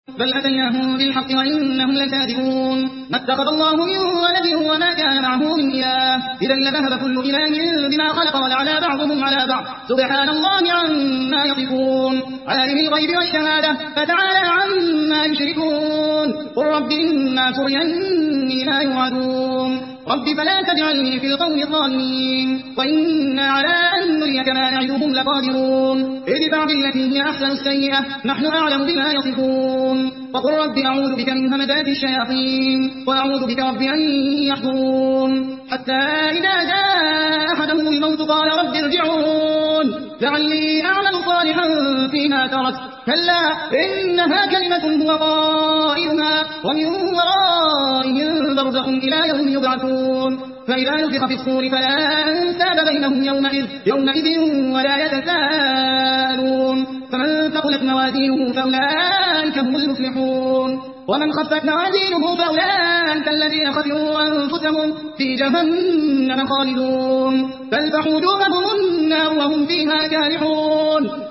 بل أتيناهم بالحق وإنهم لكاذبون ما اتخذ الله من ولد وما كان معه من إله إذا لذهب كل إله بما خلق ولعلى بعضهم على بعض سبحان الله عما يصفون عالم الغيب والشهادة فتعالى عما يشركون قل رب إما تريني ما يوعدون رب فلا تجعلني في القوم الظالمين وإنا على أن نريك ما نعدهم لقادرون ادفع بالتي هي أحسن السيئة نحن أعلم بما يصفون وقل رب أعوذ بك من همدات الشياطين وأعوذ بك رب أن يحضرون حتى إذا جاء أحدهم الموت قال رب ارجعون لعلي أعمل صالحا فيما تركت كلا إنها كلمة هو قائلها ومن ورائهم برزخ إلى يوم يبعثون فإذا نفخ في الصور فلا أنساب بينهم يومئذ ولا يتساءلون فمن ثقلت موازينه فأولئك هم المفلحون ومن خفت موازينه فأولئك الذين خسروا أنفسهم في جهنم خالدون تلفح وجوههم النار وهم فيها كالحون